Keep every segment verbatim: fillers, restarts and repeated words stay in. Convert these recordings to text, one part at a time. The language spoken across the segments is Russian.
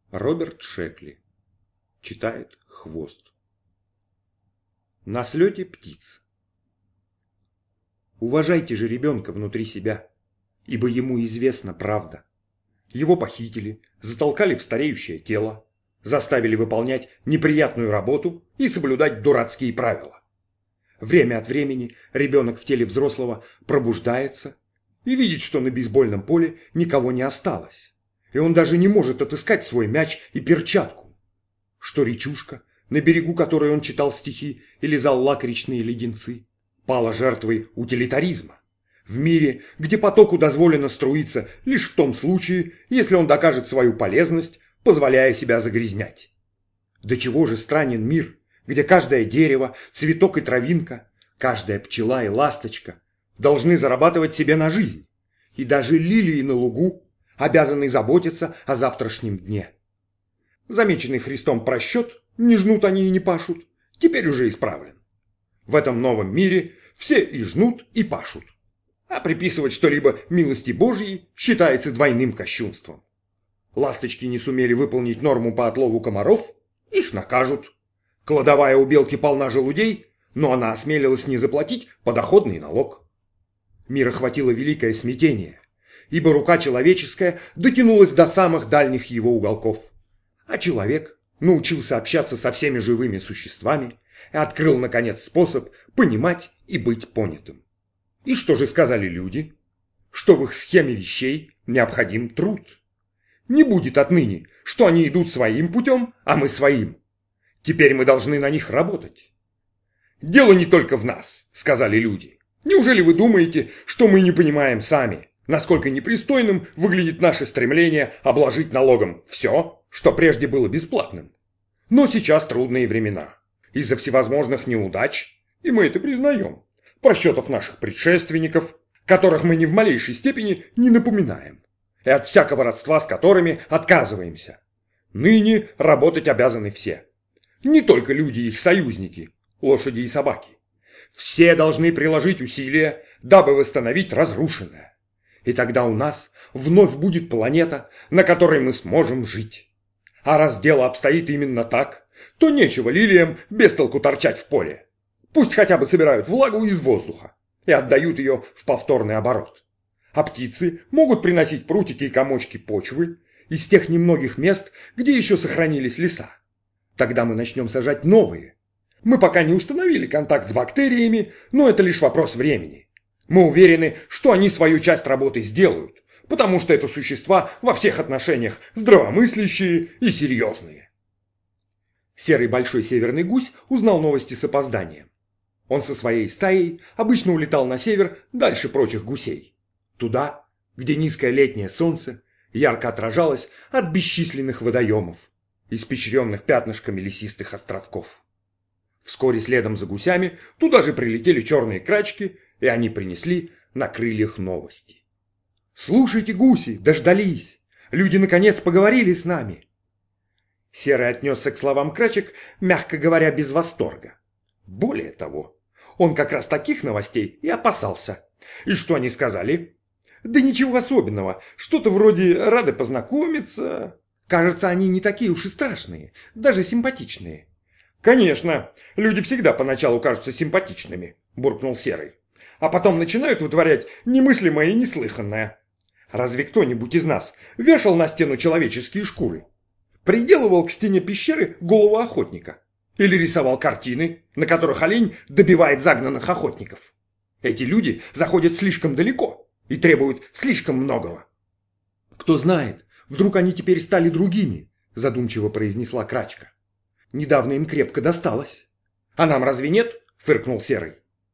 Роберт Шекли. Читает Хвост. На слете птиц. Уважайте же ребенка внутри себя, ибо ему известна правда. Его похитили, затолкали в стареющее тело, заставили выполнять неприятную работу и соблюдать дурацкие правила. Время от времени ребенок в теле взрослого пробуждается и видит, что на бейсбольном поле никого не осталось, и он даже не может отыскать свой мяч и перчатку. Что речушка, на берегу которой он читал стихи и лизал лакричные леденцы, пала жертвой утилитаризма. В мире, где потоку дозволено струиться лишь в том случае, если он докажет свою полезность, позволяя себя загрязнять. До чего же странен мир, где каждое дерево, цветок и травинка, каждая пчела и ласточка должны зарабатывать себе на жизнь, и даже лилии на лугу обязаны заботиться о завтрашнем дне. Замеченный Христом просчет, не жнут они и не пашут, теперь уже исправлен. В этом новом мире все и жнут, и пашут. А приписывать что-либо милости Божьей считается двойным кощунством. Ласточки не сумели выполнить норму по отлову комаров, их накажут. Кладовая у белки полна желудей, но она осмелилась не заплатить подоходный налог. Мир охватило великое смятение, ибо рука человеческая дотянулась до самых дальних его уголков. А человек научился общаться со всеми живыми существами и открыл, наконец, способ понимать и быть понятым. И что же сказали люди? Что в их схеме вещей необходим труд. Не будет отныне, что они идут своим путем, а мы своим. Теперь мы должны на них работать. «Дело не только в нас», — сказали люди. «Неужели вы думаете, что мы не понимаем сами, насколько непристойным выглядит наше стремление обложить налогом все, что прежде было бесплатным? Но сейчас трудные времена. Из-за всевозможных неудач, и мы это признаем, просчетов наших предшественников, которых мы ни в малейшей степени не напоминаем, и от всякого родства с которыми отказываемся. Ныне работать обязаны все. Не только люди и их союзники, лошади и собаки. Все должны приложить усилия, дабы восстановить разрушенное. И тогда у нас вновь будет планета, на которой мы сможем жить. А раз дело обстоит именно так, то нечего лилиям без толку торчать в поле. Пусть хотя бы собирают влагу из воздуха и отдают ее в повторный оборот. А птицы могут приносить прутики и комочки почвы из тех немногих мест, где еще сохранились леса. Тогда мы начнем сажать новые. Мы пока не установили контакт с бактериями, но это лишь вопрос времени. Мы уверены, что они свою часть работы сделают, потому что это существа во всех отношениях здравомыслящие и серьезные. Серый большой северный гусь узнал новости с опозданием. Он со своей стаей обычно улетал на север дальше прочих гусей. Туда, где низкое летнее солнце ярко отражалось от бесчисленных водоемов, испещренных пятнышками лесистых островков. Вскоре следом за гусями туда же прилетели черные крачки, и они принесли на крыльях новости. «Слушайте, гуси, дождались! Люди наконец поговорили с нами!» Серый отнесся к словам крачек, мягко говоря, без восторга. Более того, он как раз таких новостей и опасался. И что они сказали? Да ничего особенного, что-то вроде «рады познакомиться». Кажется, они не такие уж и страшные, даже симпатичные. «Конечно, люди всегда поначалу кажутся симпатичными», – буркнул Серый. «А потом начинают вытворять немыслимое и неслыханное. Разве кто-нибудь из нас вешал на стену человеческие шкуры? Приделывал к стене пещеры голову охотника? Или рисовал картины, на которых олень добивает загнанных охотников? Эти люди заходят слишком далеко и требуют слишком многого». «Кто знает, вдруг они теперь стали другими», – задумчиво произнесла крачка. «Недавно им крепко досталось». «А нам разве нет?» – фыркнул Серый.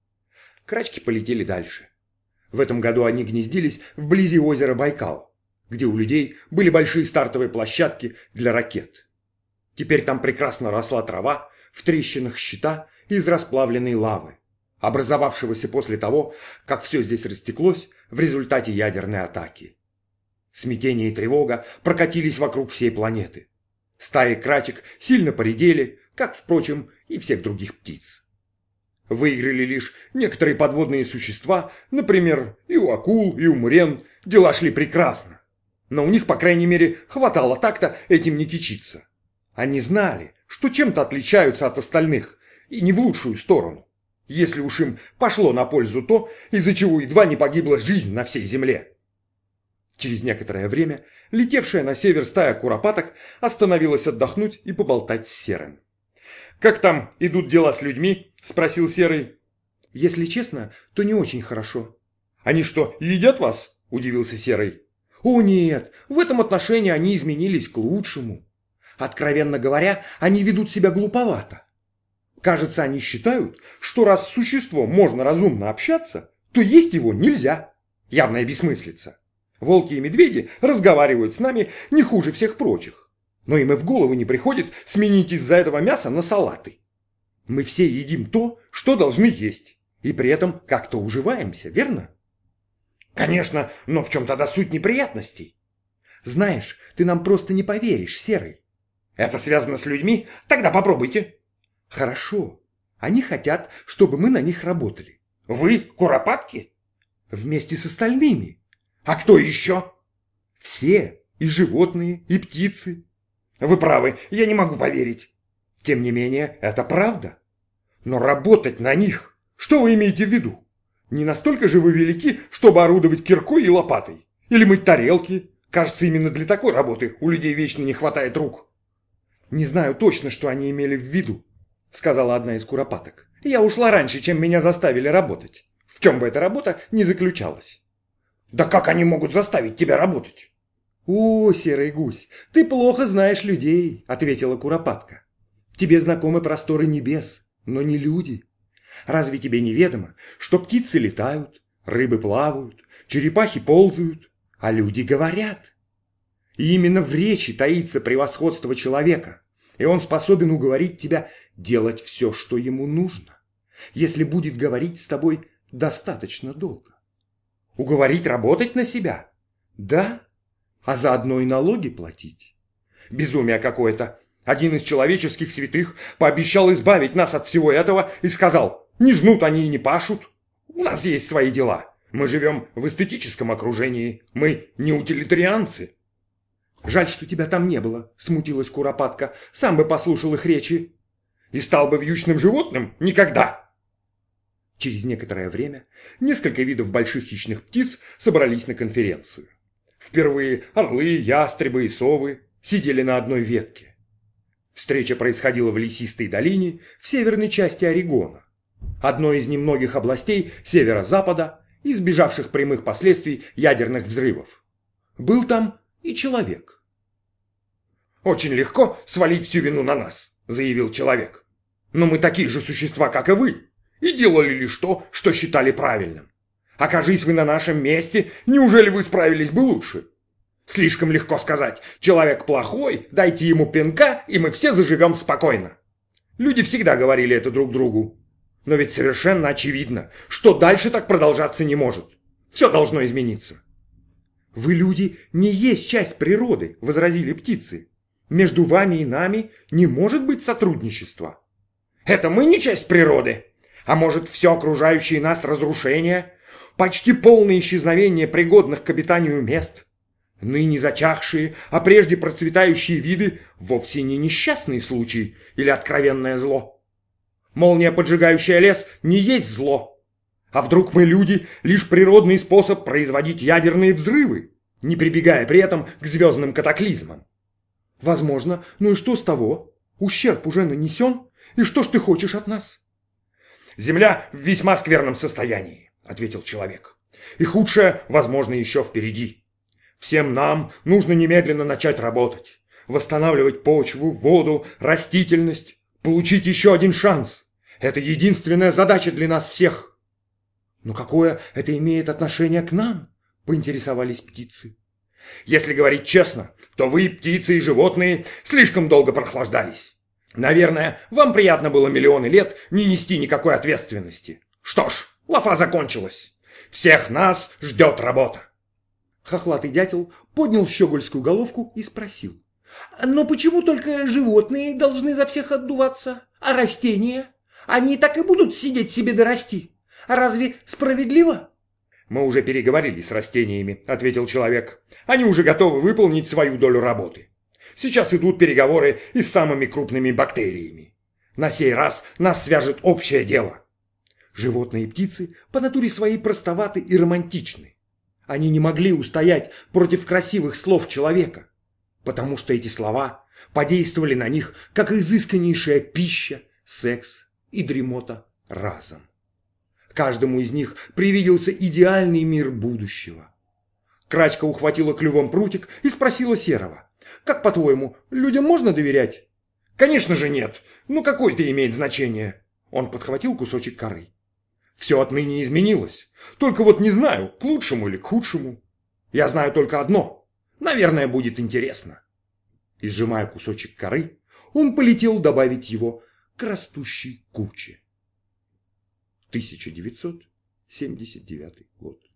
Крачки полетели дальше. В этом году они гнездились вблизи озера Байкал, где у людей были большие стартовые площадки для ракет. Теперь там прекрасно росла трава в трещинах щита из расплавленной лавы, образовавшегося после того, как все здесь растеклось в результате ядерной атаки. Смятение и тревога прокатились вокруг всей планеты. Стаи крачек сильно поредели, как, впрочем, и всех других птиц. Выиграли лишь некоторые подводные существа, например, и у акул, и у мурен дела шли прекрасно. Но у них, по крайней мере, хватало так-то этим не кичиться. Они знали, что чем-то отличаются от остальных, и не в лучшую сторону. Если уж им пошло на пользу то, из-за чего едва не погибла жизнь на всей земле. Через некоторое время летевшая на север стая куропаток остановилась отдохнуть и поболтать с Серым. «Как там идут дела с людьми?» – спросил Серый. «Если честно, то не очень хорошо». «Они что, едят вас?» – удивился Серый. «О нет, в этом отношении они изменились к лучшему. Откровенно говоря, они ведут себя глуповато. Кажется, они считают, что раз с существом можно разумно общаться, то есть его нельзя. Явная бессмыслица. Волки и медведи разговаривают с нами не хуже всех прочих. Но им и в голову не приходит сменить из-за этого мяса на салаты. Мы все едим то, что должны есть, и при этом как-то уживаемся, верно?» «Конечно, но в чем тогда суть неприятностей?» «Знаешь, ты нам просто не поверишь, Серый». «Это связано с людьми? Тогда попробуйте». «Хорошо. Они хотят, чтобы мы на них работали». «Вы куропатки?» «Вместе с остальными». «А кто еще?» «Все. И животные, и птицы». «Вы правы, я не могу поверить». «Тем не менее, это правда». «Но работать на них? Что вы имеете в виду? Не настолько же вы велики, чтобы орудовать киркой и лопатой? Или мыть тарелки? Кажется, именно для такой работы у людей вечно не хватает рук». «Не знаю точно, что они имели в виду», — сказала одна из куропаток. «Я ушла раньше, чем меня заставили работать. В чем бы эта работа ни заключалась». «Да как они могут заставить тебя работать?» «О, серый гусь, ты плохо знаешь людей», — ответила куропатка. «Тебе знакомы просторы небес, но не люди. Разве тебе неведомо, что птицы летают, рыбы плавают, черепахи ползают, а люди говорят? И именно в речи таится превосходство человека, и он способен уговорить тебя делать все, что ему нужно, если будет говорить с тобой достаточно долго. Уговорить работать на себя? Да, а заодно и налоги платить. Безумие какое-то. Один из человеческих святых пообещал избавить нас от всего этого и сказал: не жнут они и не пашут. У нас есть свои дела. Мы живем в эстетическом окружении. Мы не утилитарианцы». «Жаль, что тебя там не было», — смутилась куропатка. «Сам бы послушал их речи». «И стал бы вьючным животным? Никогда!» Через некоторое время несколько видов больших хищных птиц собрались на конференцию. Впервые орлы, ястребы и совы сидели на одной ветке. Встреча происходила в лесистой долине в северной части Орегона, одной из немногих областей северо-запада, избежавших прямых последствий ядерных взрывов. Был там и человек. «Очень легко свалить всю вину на нас», — заявил человек. «Но мы такие же существа, как и вы, и делали лишь то, что считали правильным. Окажись вы на нашем месте, неужели вы справились бы лучше? Слишком легко сказать: человек плохой, дайте ему пинка, и мы все заживем спокойно». Люди всегда говорили это друг другу. Но ведь совершенно очевидно, что дальше так продолжаться не может. Все должно измениться. «Вы, люди, не есть часть природы», — возразили птицы. «Между вами и нами не может быть сотрудничества». «Это мы не часть природы? А может, все окружающее нас разрушение, почти полное исчезновение пригодных к обитанию мест? Ныне зачахшие, а прежде процветающие виды вовсе не несчастный случай или откровенное зло. Молния, поджигающая лес, не есть зло. А вдруг мы, люди, лишь природный способ производить ядерные взрывы, не прибегая при этом к звездным катаклизмам? Возможно, ну и что с того? Ущерб уже нанесен, и что ж ты хочешь от нас?» «Земля в весьма скверном состоянии», — ответил человек. «И худшее, возможно, еще впереди. Всем нам нужно немедленно начать работать, восстанавливать почву, воду, растительность, получить еще один шанс. Это единственная задача для нас всех». «Но какое это имеет отношение к нам?» — поинтересовались птицы. «Если говорить честно, то вы, птицы и животные, слишком долго прохлаждались. Наверное, вам приятно было миллионы лет не нести никакой ответственности. Что ж, лафа закончилась. Всех нас ждет работа». Хохлатый дятел поднял щегольскую головку и спросил: «Но почему только животные должны за всех отдуваться, а растения? Они так и будут сидеть себе да расти. А разве справедливо?» «Мы уже переговорили с растениями», — ответил человек. «Они уже готовы выполнить свою долю работы. Сейчас идут переговоры и с самыми крупными бактериями. На сей раз нас свяжет общее дело». Животные и птицы по натуре своей простоваты и романтичны. Они не могли устоять против красивых слов человека, потому что эти слова подействовали на них, как изысканнейшая пища, секс и дремота разом. Каждому из них привиделся идеальный мир будущего. Крачка ухватила клювом прутик и спросила Серого: «Как, по-твоему, людям можно доверять?» «Конечно же нет. Ну какое это имеет значение?» Он подхватил кусочек коры. «Все отныне изменилось. Только вот не знаю, к лучшему или к худшему. Я знаю только одно. Наверное, будет интересно». И, сжимая кусочек коры, он полетел добавить его к растущей куче. тысяча девятьсот семьдесят девятый год.